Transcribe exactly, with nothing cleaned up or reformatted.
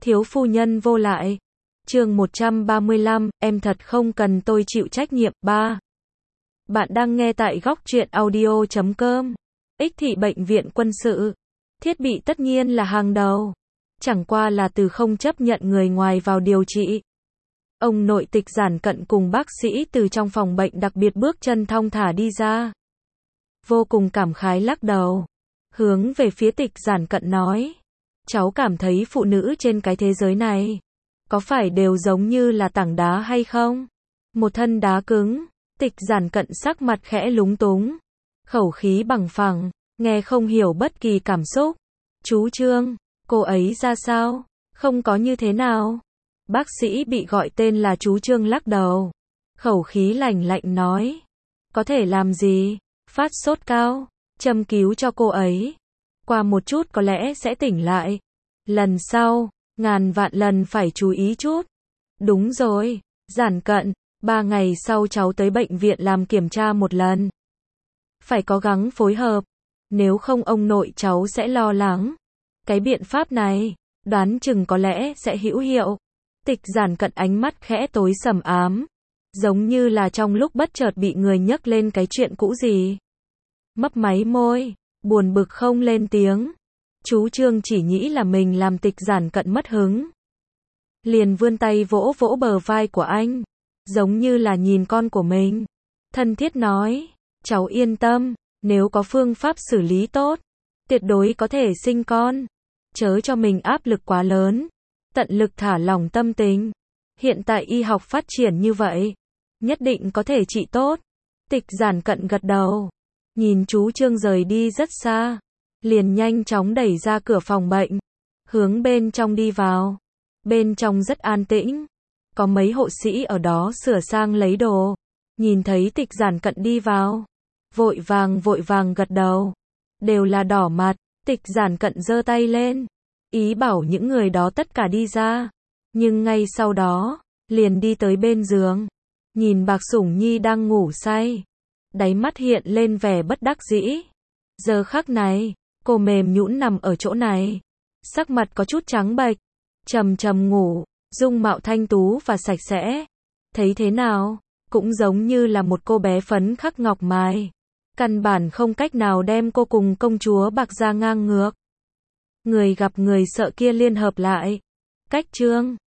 Thiếu phu nhân vô lại. Chương một trăm ba mươi lăm, em thật không cần tôi chịu trách nhiệm. ba. Bạn đang nghe tại góc truyện audio chấm com. Ích thị bệnh viện quân sự. Thiết bị tất nhiên là hàng đầu. Chẳng qua là từ không chấp nhận người ngoài vào điều trị. Ông nội Tịch Giản Cận cùng bác sĩ từ trong phòng bệnh đặc biệt bước chân thong thả đi ra. Vô cùng cảm khái lắc đầu. Hướng về phía Tịch Giản Cận nói. Cháu cảm thấy phụ nữ trên cái thế giới này, có phải đều giống như là tảng đá hay không? Một thân đá cứng. Tịch Giản Cận sắc mặt khẽ lúng túng. Khẩu khí bằng phẳng, nghe không hiểu bất kỳ cảm xúc. Chú Trương, cô ấy ra sao? Không có như thế nào. Bác sĩ bị gọi tên là chú Trương lắc đầu. Khẩu khí lạnh lạnh nói. Có thể làm gì? Phát sốt cao. Châm cứu cho cô ấy. Qua một chút có lẽ sẽ tỉnh lại. Lần sau, ngàn vạn lần phải chú ý chút. Đúng rồi, Giản Cận, ba ngày sau cháu tới bệnh viện làm kiểm tra một lần. Phải cố gắng phối hợp, nếu không ông nội cháu sẽ lo lắng. Cái biện pháp này, đoán chừng có lẽ sẽ hữu hiệu. Tịch Giản Cận ánh mắt khẽ tối sầm ám, giống như là trong lúc bất chợt bị người nhắc lên cái chuyện cũ gì. Mấp máy môi, buồn bực không lên tiếng. Chú Trương chỉ nghĩ là mình làm Tịch Giản Cận mất hứng. Liền vươn tay vỗ vỗ bờ vai của anh, giống như là nhìn con của mình. Thân thiết nói, cháu yên tâm, nếu có phương pháp xử lý tốt, tuyệt đối có thể sinh con. Chớ cho mình áp lực quá lớn, tận lực thả lỏng tâm tình. Hiện tại y học phát triển như vậy, nhất định có thể trị tốt. Tịch Giản Cận gật đầu, nhìn chú Trương rời đi rất xa, liền nhanh chóng đẩy ra cửa phòng bệnh, hướng bên trong đi vào. Bên trong rất an tĩnh, có mấy hộ sĩ ở đó sửa sang lấy đồ. Nhìn thấy Tịch Giản Cận đi vào, vội vàng vội vàng gật đầu. Đều là đỏ mặt. Tịch Giản Cận giơ tay lên, ý bảo những người đó tất cả đi ra. Nhưng ngay sau đó, liền đi tới bên giường, nhìn Bạc Sủng Nhi đang ngủ say, đáy mắt hiện lên vẻ bất đắc dĩ. Giờ khắc này, cô mềm nhũn nằm ở chỗ này, sắc mặt có chút trắng bệch, trầm trầm ngủ, dung mạo thanh tú và sạch sẽ. Thấy thế nào, cũng giống như là một cô bé phấn khắc ngọc mài. Căn bản không cách nào đem cô cùng công chúa Bạc Gia ngang ngược. Người gặp người sợ kia liên hợp lại. Cách Trương,